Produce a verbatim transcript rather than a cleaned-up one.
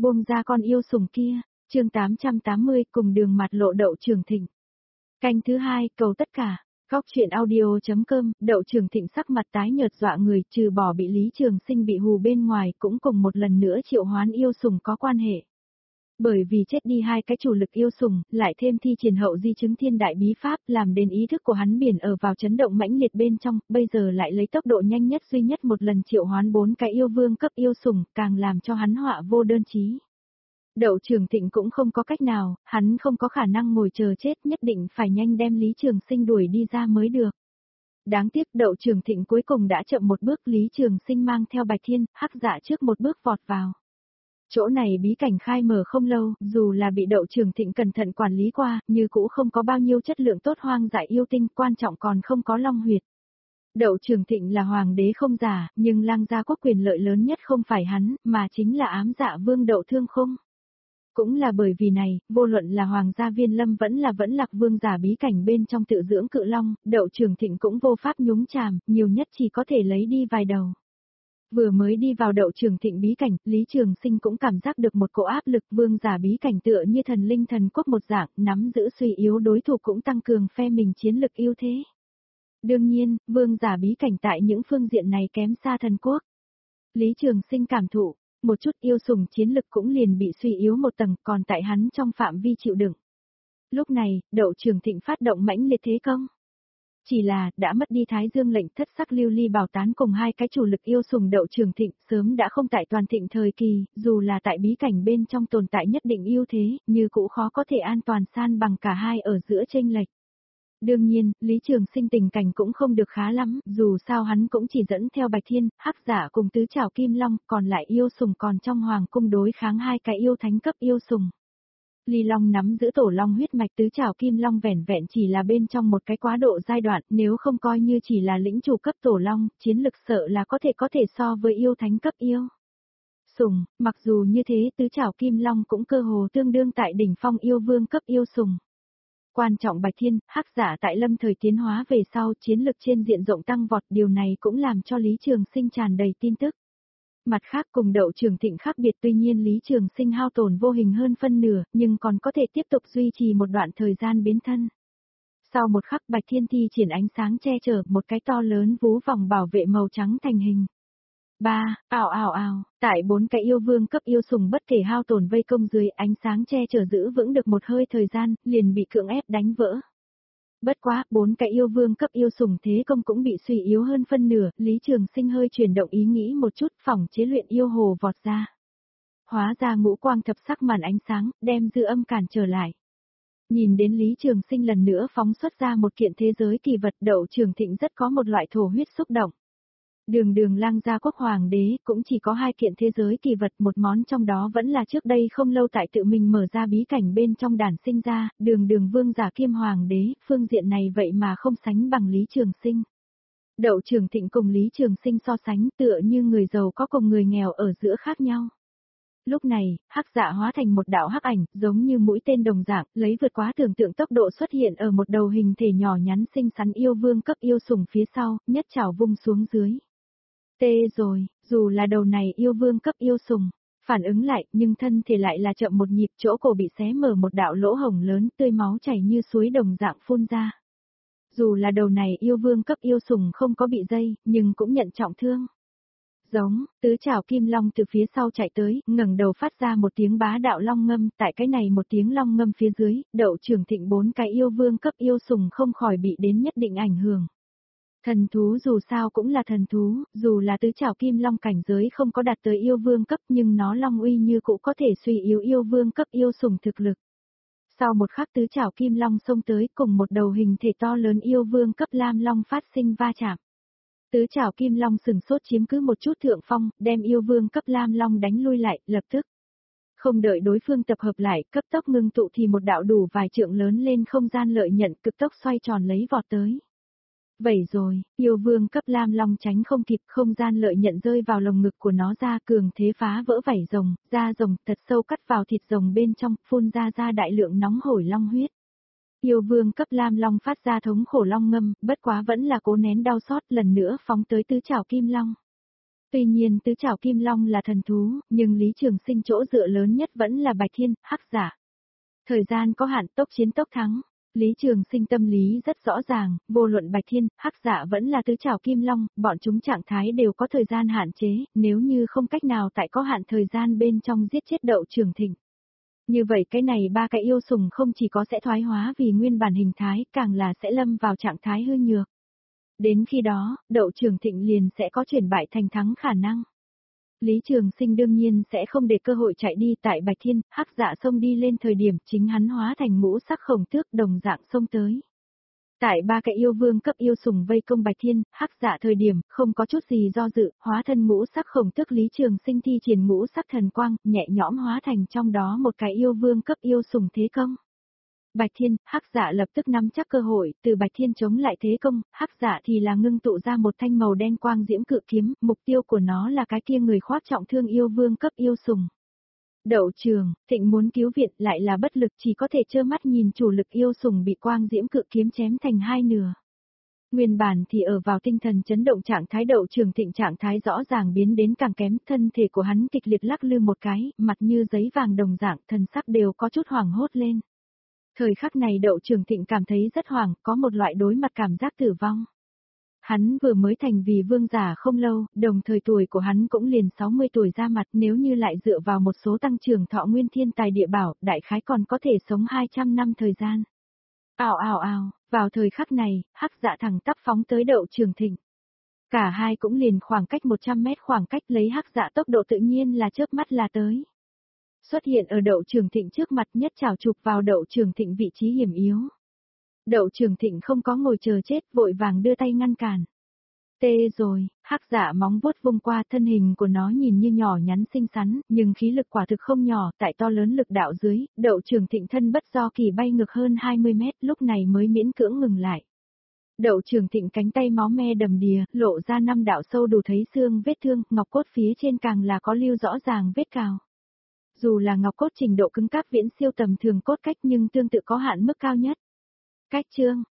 Buông ra con yêu sủng kia, chương tám trăm tám mươi cùng đường mặt lộ Đậu Trường Thịnh. Canh thứ hai, cầu tất cả. Góc truyện audio.com, Đậu Trường Thịnh sắc mặt tái nhợt dọa người, trừ bỏ bị Lý Trường Sinh bị hù bên ngoài cũng cùng một lần nữa triệu hoán yêu sủng có quan hệ. Bởi vì chết đi hai cái chủ lực yêu sủng, lại thêm thi triển hậu di chứng thiên đại bí pháp làm đến ý thức của hắn biển ở vào chấn động mãnh liệt bên trong, bây giờ lại lấy tốc độ nhanh nhất duy nhất một lần triệu hoán bốn cái yêu vương cấp yêu sủng, càng làm cho hắn họa vô đơn chí. Đậu Trường Thịnh cũng không có cách nào, hắn không có khả năng ngồi chờ chết, nhất định phải nhanh đem Lý Trường Sinh đuổi đi ra mới được. Đáng tiếc Đậu Trường Thịnh cuối cùng đã chậm một bước, Lý Trường Sinh mang theo Bạch Thiên, Hắc Dạ trước một bước vọt vào. Chỗ này bí cảnh khai mở không lâu, dù là bị Đậu Trường Thịnh cẩn thận quản lý qua, như cũ không có bao nhiêu chất lượng tốt hoang dại yêu tinh, quan trọng còn không có long huyệt. Đậu Trường Thịnh là hoàng đế không giả, nhưng Lang gia quốc quyền lợi lớn nhất không phải hắn, mà chính là ám dạ vương Đậu Thương Khung. Cũng là bởi vì này, vô luận là Hoàng gia Viên Lâm vẫn là vẫn lạc vương giả bí cảnh bên trong tự dưỡng cự long, Đậu Trường Thịnh cũng vô pháp nhúng chàm, nhiều nhất chỉ có thể lấy đi vài đầu. Vừa mới đi vào Đậu Trường Thịnh bí cảnh, Lý Trường Sinh cũng cảm giác được một cỗ áp lực, vương giả bí cảnh tựa như thần linh thần quốc một dạng, nắm giữ suy yếu đối thủ cũng tăng cường phe mình chiến lực ưu thế. Đương nhiên, vương giả bí cảnh tại những phương diện này kém xa thần quốc. Lý Trường Sinh cảm thụ, một chút yêu sủng chiến lực cũng liền bị suy yếu một tầng, còn tại hắn trong phạm vi chịu đựng. Lúc này, Đậu Trường Thịnh phát động mãnh liệt thế công. Chỉ là, đã mất đi Thái Dương lệnh thất sắc lưu ly bảo tán cùng hai cái chủ lực yêu sủng Đậu Trường Thịnh, sớm đã không tại toàn thịnh thời kỳ, dù là tại bí cảnh bên trong tồn tại nhất định ưu thế, như cũ khó có thể an toàn san bằng cả hai ở giữa chênh lệch. Đương nhiên, Lý Trường Sinh tình cảnh cũng không được khá lắm, dù sao hắn cũng chỉ dẫn theo Bạch Thiên, Hắc Dạ cùng tứ trảo Kim Long, còn lại yêu sủng còn trong hoàng cung đối kháng hai cái yêu thánh cấp yêu sủng. Ly Long nắm giữ tổ long huyết mạch, tứ trảo Kim Long vẻn vẹn chỉ là bên trong một cái quá độ giai đoạn, nếu không coi như chỉ là lĩnh chủ cấp tổ long, chiến lực sợ là có thể có thể so với yêu thánh cấp yêu sủng, mặc dù như thế tứ trảo Kim Long cũng cơ hồ tương đương tại đỉnh phong yêu vương cấp yêu sủng. Quan trọng Bạch Thiên, Hắc Dạ tại lâm thời tiến hóa về sau chiến lực trên diện rộng tăng vọt, điều này cũng làm cho Lý Trường Sinh tràn đầy tin tức. Mặt khác cùng Đậu Trường Thịnh khác biệt, tuy nhiên Lý Trường Sinh hao tổn vô hình hơn phân nửa, nhưng còn có thể tiếp tục duy trì một đoạn thời gian biến thân. Sau một khắc Bạch Thiên thi triển ánh sáng che chở, một cái to lớn vú vòng bảo vệ màu trắng thành hình. Ba, ào ào ào, tại bốn cái yêu vương cấp yêu sủng bất kể hao tổn vây công dưới, ánh sáng che chở giữ vững được một hơi thời gian, liền bị cưỡng ép đánh vỡ. Bất quá, bốn cái yêu vương cấp yêu sủng thế công cũng bị suy yếu hơn phân nửa, Lý Trường Sinh hơi chuyển động ý nghĩ một chút, phỏng chế luyện yêu hồ vọt ra. Hóa ra ngũ quang thập sắc màn ánh sáng, đem dư âm cản trở lại. Nhìn đến Lý Trường Sinh lần nữa phóng xuất ra một kiện thế giới kỳ vật, Đậu Trường Thịnh rất có một loại thổ huyết xúc động. Đường đường Lang gia quốc hoàng đế cũng chỉ có hai kiện thế giới kỳ vật, một món trong đó vẫn là trước đây không lâu tại tự mình mở ra bí cảnh bên trong đản sinh ra, đường đường vương giả kiêm hoàng đế, phương diện này vậy mà không sánh bằng Lý Trường Sinh. Đậu Trường Thịnh cùng Lý Trường Sinh so sánh tựa như người giàu có cùng người nghèo ở giữa khác nhau. Lúc này, Hắc Dạ hóa thành một đạo hắc ảnh, giống như mũi tên đồng dạng, lấy vượt quá tưởng tượng tốc độ xuất hiện ở một đầu hình thể nhỏ nhắn xinh xắn yêu vương cấp yêu sủng phía sau, nhất chảo vung xuống dưới. Tê rồi, dù là đầu này yêu vương cấp yêu sủng, phản ứng lại, nhưng thân thể lại là chậm một nhịp, chỗ cổ bị xé mở một đạo lỗ hổng lớn, tươi máu chảy như suối đồng dạng phun ra. Dù là đầu này yêu vương cấp yêu sủng không có bị dây, nhưng cũng nhận trọng thương. Giống, tứ trảo Kim Long từ phía sau chạy tới, ngẩng đầu phát ra một tiếng bá đạo long ngâm, tại cái này một tiếng long ngâm phía dưới, Đậu Trường Thịnh bốn cái yêu vương cấp yêu sủng không khỏi bị đến nhất định ảnh hưởng. Thần thú dù sao cũng là thần thú, dù là tứ trảo Kim Long cảnh giới không có đạt tới yêu vương cấp, nhưng nó long uy như cũng có thể suy yếu yêu vương cấp yêu sủng thực lực. Sau một khắc tứ trảo Kim Long xông tới cùng một đầu hình thể to lớn yêu vương cấp Lam Long phát sinh va chạm. Tứ trảo Kim Long sừng sốt chiếm cứ một chút thượng phong, đem yêu vương cấp Lam Long đánh lui lại, lập tức. Không đợi đối phương tập hợp lại, cấp tốc ngưng tụ thì một đạo đủ vài trượng lớn lên không gian lợi nhận cực tốc xoay tròn lấy vọt tới. Vậy rồi, yêu vương cấp Lam Long tránh không kịp, không gian lợi nhận rơi vào lồng ngực của nó ra, cường thế phá vỡ vảy rồng, da rồng thật sâu cắt vào thịt rồng bên trong, phun ra ra đại lượng nóng hổi long huyết. Yêu vương cấp Lam Long phát ra thống khổ long ngâm, bất quá vẫn là cố nén đau xót, lần nữa phóng tới tứ trảo Kim Long. Tuy nhiên tứ trảo kim long là thần thú, nhưng Lý Trường Sinh chỗ dựa lớn nhất vẫn là Bạch Thiên, Hắc Dạ. Thời gian có hạn, tốc chiến tốc thắng. Lý Trường Sinh tâm lý rất rõ ràng, vô luận Bạch Thiên, Hắc Dạ vẫn là tứ trảo kim long, bọn chúng trạng thái đều có thời gian hạn chế, nếu như không cách nào tại có hạn thời gian bên trong giết chết Đậu Trường Thịnh. Như vậy cái này ba cái yêu sùng không chỉ có sẽ thoái hóa vì nguyên bản hình thái, càng là sẽ lâm vào trạng thái hư nhược. Đến khi đó, Đậu Trường Thịnh liền sẽ có chuyển bại thành thắng khả năng. Lý Trường Sinh đương nhiên sẽ không để cơ hội chạy đi tại Bạch Thiên, Hắc Dạ xông đi lên thời điểm chính hắn hóa thành ngũ sắc khổng tước đồng dạng xông tới. Tại ba cái yêu vương cấp yêu sùng vây công Bạch Thiên, Hắc Dạ thời điểm, không có chút gì do dự, hóa thân ngũ sắc khổng tước Lý Trường Sinh thi triển ngũ sắc thần quang, nhẹ nhõm hóa thành trong đó một cái yêu vương cấp yêu sùng thế công. Bạch Thiên, Hắc Dạ lập tức nắm chắc cơ hội, từ Bạch Thiên chống lại thế công, Hắc Dạ thì là ngưng tụ ra một thanh màu đen quang diễm cự kiếm, mục tiêu của nó là cái kia người khoác trọng thương yêu vương cấp yêu sùng. Đậu Trường Thịnh muốn cứu viện lại là bất lực, chỉ có thể trơ mắt nhìn chủ lực yêu sùng bị quang diễm cự kiếm chém thành hai nửa. Nguyên bản thì ở vào tinh thần chấn động trạng thái Đậu Trường Thịnh trạng thái rõ ràng biến đến càng kém, thân thể của hắn kịch liệt lắc lư một cái, mặt như giấy vàng đồng dạng, thần sắc đều có chút hoảng hốt lên. Thời khắc này Đậu Trường Thịnh cảm thấy rất hoảng, có một loại đối mặt cảm giác tử vong. Hắn vừa mới thành vì vương giả không lâu, đồng thời tuổi của hắn cũng liền sáu mươi tuổi ra mặt, nếu như lại dựa vào một số tăng trưởng thọ nguyên thiên tài địa bảo, đại khái còn có thể sống hai trăm năm thời gian. Ào ào ào, vào thời khắc này, Hắc Dạ thẳng tắp phóng tới Đậu Trường Thịnh. Cả hai cũng liền khoảng cách một trăm mét khoảng cách, lấy Hắc Dạ tốc độ tự nhiên là chớp mắt là tới. Xuất hiện ở Đậu Trường Thịnh trước mặt, nhất chảo chụp vào Đậu Trường Thịnh vị trí hiểm yếu. Đậu Trường Thịnh không có ngồi chờ chết, vội vàng đưa tay ngăn cản. Tê rồi, Hắc Dạ móng vuốt vung qua, thân hình của nó nhìn như nhỏ nhắn xinh xắn, nhưng khí lực quả thực không nhỏ, tại to lớn lực đạo dưới, Đậu Trường Thịnh thân bất do kỳ bay ngược hơn hai mươi mét, lúc này mới miễn cưỡng ngừng lại. Đậu Trường Thịnh cánh tay máu me đầm đìa, lộ ra năm đạo sâu đủ thấy xương vết thương, ngọc cốt phía trên càng là có lưu rõ ràng vết cào. Dù là ngọc cốt trình độ cứng cáp viễn siêu tầm thường cốt cách nhưng tương tự có hạn mức cao nhất. Cách chương,